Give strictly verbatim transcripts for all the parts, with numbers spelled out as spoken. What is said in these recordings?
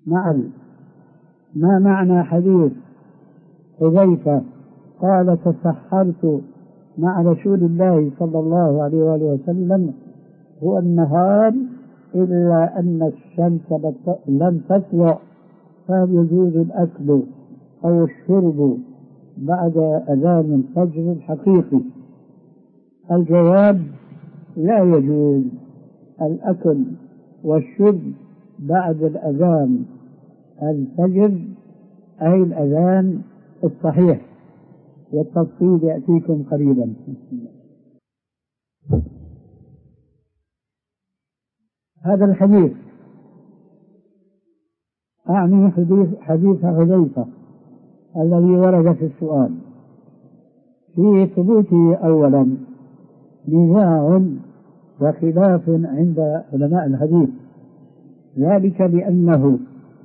نعم. ما معنى حديث حذيفة قال تسحرت مع رسول الله صلى الله عليه وآله وسلم هو النهار إلا أن الشمس لم تطلع فهل يجوز الأكل أو الشرب بعد أذان الفجر الحقيقي؟ الجواب: لا يجوز الأكل والشرب بعد الأذان الفجر أي الأذان الصحيح، والتفصيل يأتيكم قريبا. هذا الحديث أعني حديث حديث حذيفة الذي ورد في السؤال. في ثبوته أولا نزاع وخلاف عند علماء الحديث، ذلك لأنه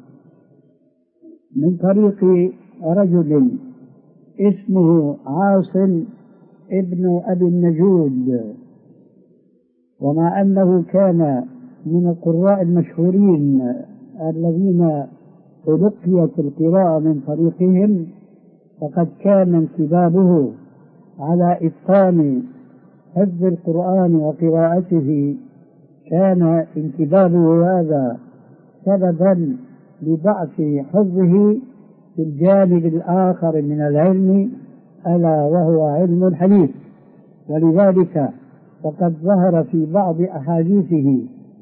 من طريق رجل اسمه عاصم ابن أبي النجود، ومع أنه كان من القراء المشهورين الذين تلقيت القراءة من طريقهم، فقد كان انتباهه على إتقان حفظ القرآن وقراءته، كان انتباهه هذا سببا لضعف حفظه في الجانب الآخر من العلم ألا وهو علم الحديث. ولذلك فقد ظهر في بعض أحاديثه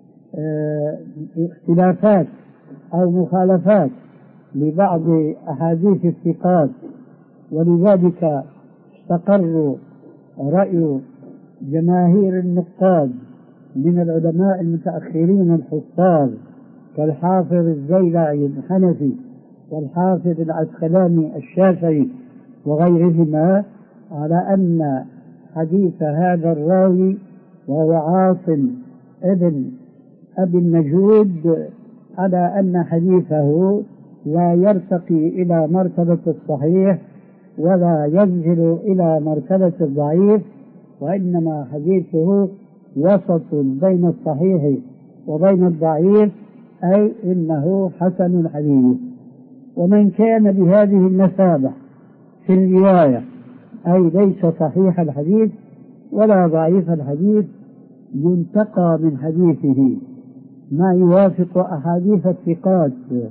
اختلافات أو مخالفات لبعض أحاديث الثقات، ولذلك استقر رأي جماهير النقاد من العلماء المتأخرين الحفاظ كالحافظ الزيلعي الحنفي والحافظ العسقلاني الشافعي وغيرهما على أن حديث هذا الراوي وهو عاصم ابن أبي النجود على أن حديثه لا يرتقي إلى مرتبة الصحيح ولا ينزل إلى مرتبة الضعيف، وإنما حديثه وسط بين الصحيح وبين الضعيف، أي إنه حسن الحديث. ومن كان بهذه المثابة في الرواية أي ليس صحيح الحديث ولا ضعيف الحديث ينتقى من حديثه ما يوافق أحاديث الثقات،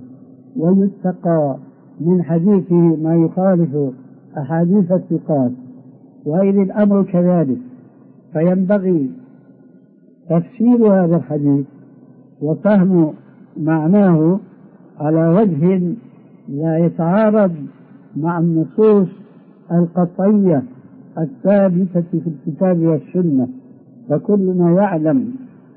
ويتقى من حديثه ما يخالف أحاديث الثقات، وإذ الأمر كذلك فينبغي تفسير هذا الحديث وفهم معناه على وجه لا يتعارض مع النصوص القطعية الثابتة في الكتاب والسنة. فكلنا يعلم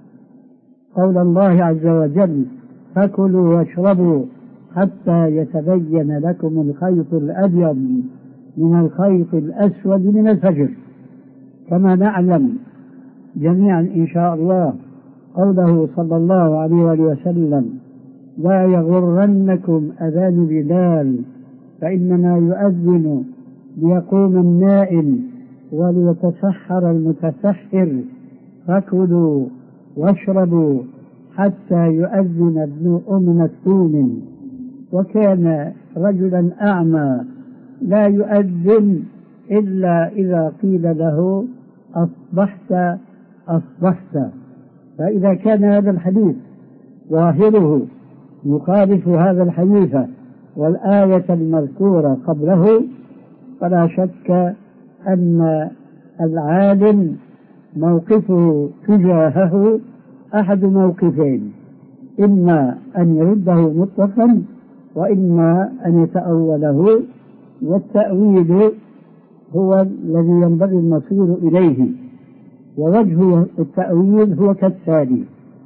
قول الله عز وجل: فكلوا واشربوا حتى يتبين لكم الخيط الأبيض من الخيط الأسود من الفجر. كما نعلم جميعا إن شاء الله قوله صلى الله عليه وسلم: لا يغرنكم أذان بلال فإنما يؤذن ليقوم النائم وليتسحر المتسحر، فكلوا واشربوا حتى يؤذن ابن أم مكتوم. وكان رجلا أعمى لا يؤذن إلا إذا قيل له أصبحت أصبحت. فإذا كان هذا الحديث ظاهره يخالف هذا الحديث والآية المذكورة قبله، فلا شك أن العالم موقفه تجاهه أحد موقفين: إما أن يرده مطلقا وإما أن يتأوله، والتأويل هو الذي ينبغي المصير إليه. ووجه التأويل هو كالتالي: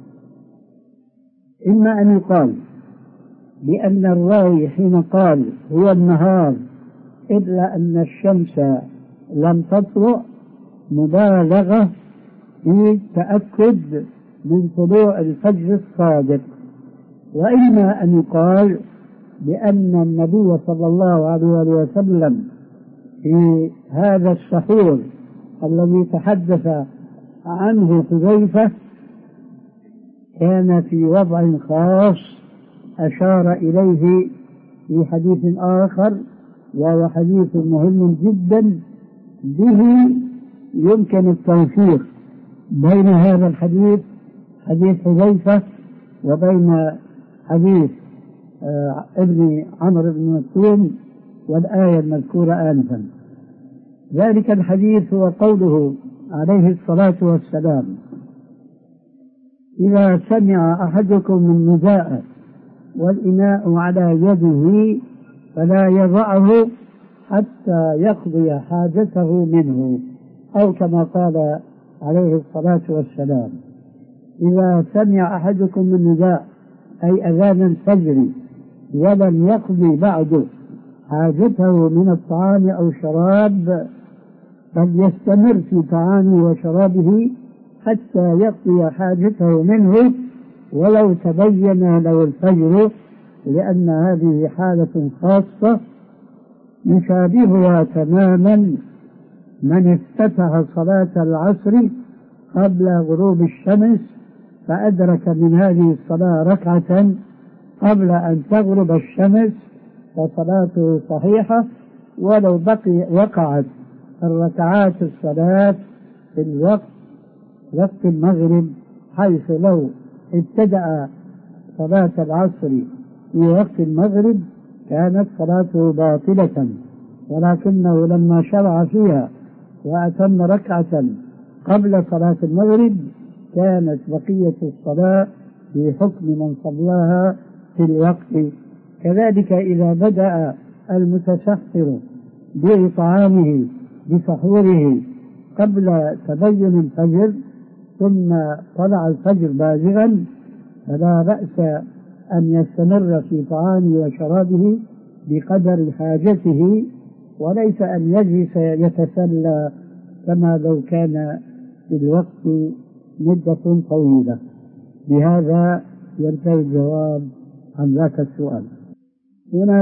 إما أن يقال بأن الراوي حين قال هو النهار إلا أن الشمس لم تطلع مبالغة في تأكد من طلوع الفجر الصادق، وإما أن يقال بأن النبي صلى الله عليه وسلم في هذا السحور الذي تحدث عنه حذيفة كان في وضع خاص أشار إليه في حديث آخر، وهو حديث مهم جدا به يمكن التوفيق بين هذا الحديث حديث حذيفة وبين حديث آه ابن عمرو بن مكتوم والآية المذكورة آنفا. ذلك الحديث هو قوله عليه الصلاة والسلام: إذا سمع أحدكم النداء والإناء على يده فلا يضعه حتى يقضي حاجته منه، أو كما قال عليه الصلاة والسلام: إذا سمع أحدكم النداء أي أذان الفجر ولم يقضي بعد حاجته من الطعام أو الشراب فليستمر في طعامه وشرابه حتى يقضي حاجته منه ولو تبين له الفجر، لأن هذه حالة خاصة يشابهها تماما من افتتح صلاة العصر قبل غروب الشمس فأدرك من هذه الصلاة ركعة قبل أن تغرب الشمس فصلاته صحيحة، ولو بقي وقعت الركعات الصلاة في الوقت وقت المغرب، حيث لو ابتدأ صلاة العصر في وقت المغرب كانت صلاته باطلة، ولكنه لما شرع فيها وأتم ركعة قبل صلاة المغرب كانت بقية الصلاة في حكم من صلاها في الوقت. كذلك إذا بدأ المتسحر بطعامه بسحوره قبل تبين الفجر ثم طلع الفجر بازغا فلا بأس أن يستمر في طعامه وشرابه بقدر حاجته، وليس أن يجلس يتسلى كما لو كان في الوقت مدة طويلة. بهذا ينتهي الجواب عن ذاك السؤال. هنا